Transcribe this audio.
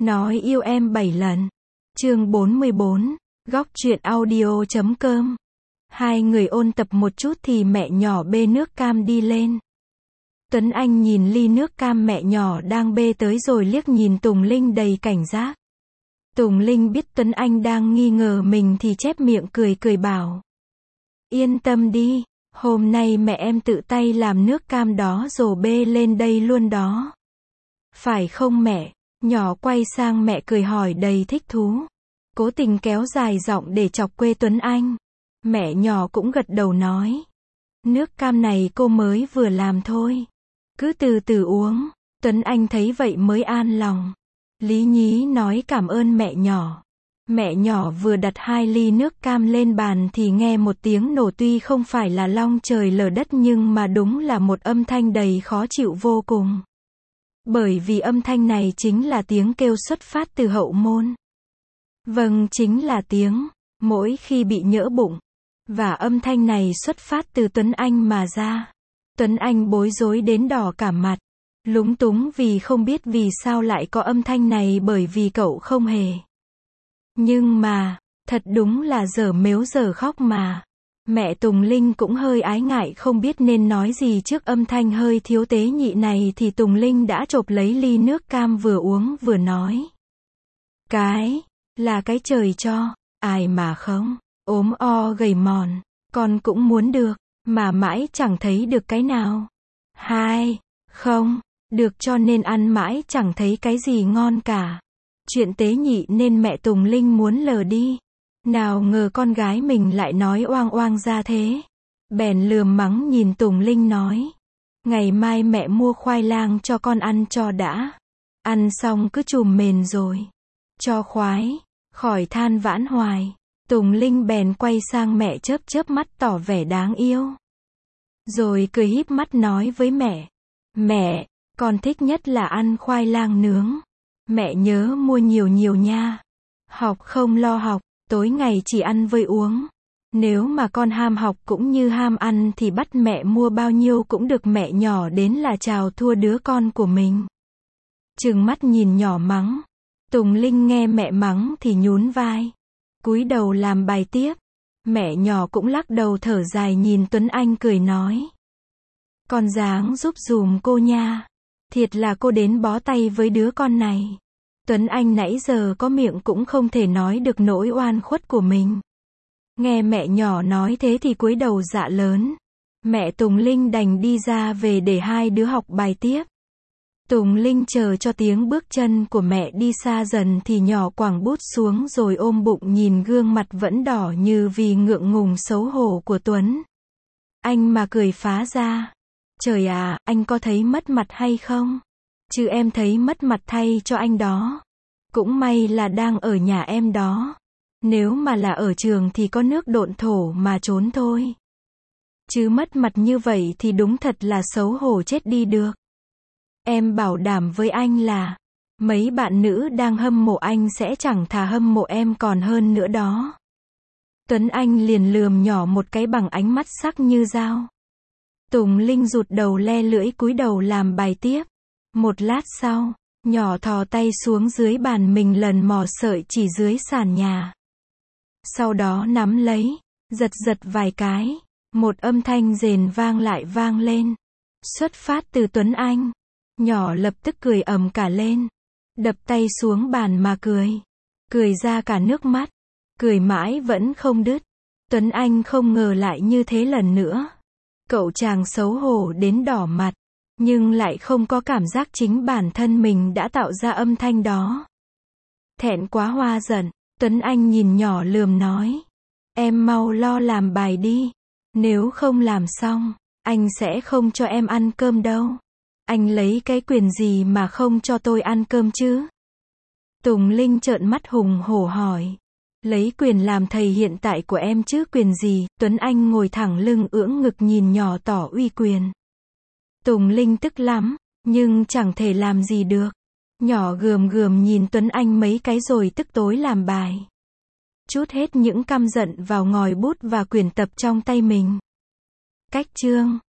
Nói yêu em 7 lần. Chương 44, góc truyện audio.com. Hai người ôn tập một chút thì mẹ nhỏ bê nước cam đi lên. Tuấn Anh nhìn ly nước cam mẹ nhỏ đang bê tới rồi liếc nhìn Tùng Linh đầy cảnh giác. Tùng Linh biết Tuấn Anh đang nghi ngờ mình thì chép miệng cười cười bảo. Yên tâm đi, hôm nay mẹ em tự tay làm nước cam đó rồi bê lên đây luôn đó. Phải không mẹ? Nhỏ quay sang mẹ cười hỏi đầy thích thú. Cố tình kéo dài giọng để chọc quê Tuấn Anh. Mẹ nhỏ cũng gật đầu nói. Nước cam này cô mới vừa làm thôi. Cứ từ từ uống. Tuấn Anh thấy vậy mới an lòng. Lý nhí nói cảm ơn mẹ nhỏ. Mẹ nhỏ vừa đặt 2 ly nước cam lên bàn thì nghe một tiếng nổ tuy không phải là long trời lở đất nhưng mà đúng là một âm thanh đầy khó chịu vô cùng. Bởi vì âm thanh này chính là tiếng kêu xuất phát từ hậu môn. Vâng, chính là tiếng mỗi khi bị nhỡ bụng. Và âm thanh này xuất phát từ Tuấn Anh mà ra. Tuấn Anh bối rối đến đỏ cả mặt. Lúng túng vì không biết vì sao lại có âm thanh này bởi vì cậu không hề. Nhưng mà, thật đúng là dở mếu dở khóc mà. Mẹ Tùng Linh cũng hơi ái ngại không biết nên nói gì trước âm thanh hơi thiếu tế nhị này thì Tùng Linh đã chộp lấy ly nước cam vừa uống vừa nói. Là cái trời cho, ai mà không, ốm o gầy mòn, con cũng muốn được, mà mãi chẳng thấy được cái nào. Không, được cho nên ăn mãi chẳng thấy cái gì ngon cả. Chuyện tế nhị nên mẹ Tùng Linh muốn lờ đi. Nào ngờ con gái mình lại nói oang oang ra thế. Bèn lườm mắng nhìn Tùng Linh nói. Ngày mai mẹ mua khoai lang cho con ăn cho đã. Ăn xong cứ trùm mền rồi. Cho khoái, khỏi than vãn hoài. Tùng Linh bèn quay sang mẹ chớp chớp mắt tỏ vẻ đáng yêu. Rồi cười híp mắt nói với mẹ. Mẹ, con thích nhất là ăn khoai lang nướng. Mẹ nhớ mua nhiều nhiều nha. Học không lo học, tối ngày chỉ ăn với uống. Nếu mà con ham học cũng như ham ăn thì bắt mẹ mua bao nhiêu cũng được. Mẹ nhỏ đến là chào thua đứa con của mình. Trừng mắt nhìn nhỏ mắng. Tùng Linh nghe mẹ mắng thì nhún vai. Cúi đầu làm bài tiếp. Mẹ nhỏ cũng lắc đầu thở dài nhìn Tuấn Anh cười nói. Con ráng giúp dùm cô nha. Thiệt là cô đến bó tay với đứa con này. Tuấn Anh nãy giờ có miệng cũng không thể nói được nỗi oan khuất của mình. Nghe mẹ nhỏ nói thế thì cúi đầu dạ lớn. Mẹ Tùng Linh đành đi ra về để hai đứa học bài tiếp. Tùng Linh chờ cho tiếng bước chân của mẹ đi xa dần thì nhỏ quẳng bút xuống rồi ôm bụng nhìn gương mặt vẫn đỏ như vì ngượng ngùng xấu hổ của Tuấn Anh mà cười phá ra. Trời à, anh có thấy mất mặt hay không? Chứ em thấy mất mặt thay cho anh đó. Cũng may là đang ở nhà em đó. Nếu mà là ở trường thì có nước độn thổ mà trốn thôi. Chứ mất mặt như vậy thì đúng thật là xấu hổ chết đi được. Em bảo đảm với anh là mấy bạn nữ đang hâm mộ anh sẽ chẳng thà hâm mộ em còn hơn nữa đó. Tuấn Anh liền lườm nhỏ một cái bằng ánh mắt sắc như dao. Tùng Linh rụt đầu le lưỡi cúi đầu làm bài tiếp. Một lát sau, nhỏ thò tay xuống dưới bàn mình lần mò sợi chỉ dưới sàn nhà. Sau đó nắm lấy, giật giật vài cái. Một âm thanh rền vang lại vang lên. Xuất phát từ Tuấn Anh. Nhỏ lập tức cười ầm cả lên. Đập tay xuống bàn mà cười. Cười ra cả nước mắt. Cười mãi vẫn không đứt. Tuấn Anh không ngờ lại như thế lần nữa. Cậu chàng xấu hổ đến đỏ mặt. Nhưng lại không có cảm giác chính bản thân mình đã tạo ra âm thanh đó. Thẹn quá hoa giận, Tuấn Anh nhìn nhỏ lườm nói. Em mau lo làm bài đi. Nếu không làm xong, anh sẽ không cho em ăn cơm đâu. Anh lấy cái quyền gì mà không cho tôi ăn cơm chứ? Tùng Linh trợn mắt hùng hổ hỏi. Lấy quyền làm thầy hiện tại của em chứ quyền gì? Tuấn Anh ngồi thẳng lưng ưỡn ngực nhìn nhỏ tỏ uy quyền. Tùng Linh tức lắm, nhưng chẳng thể làm gì được. Nhỏ gườm gườm nhìn Tuấn Anh mấy cái rồi tức tối làm bài. Trút hết những căm giận vào ngòi bút và quyển tập trong tay mình. Cách chương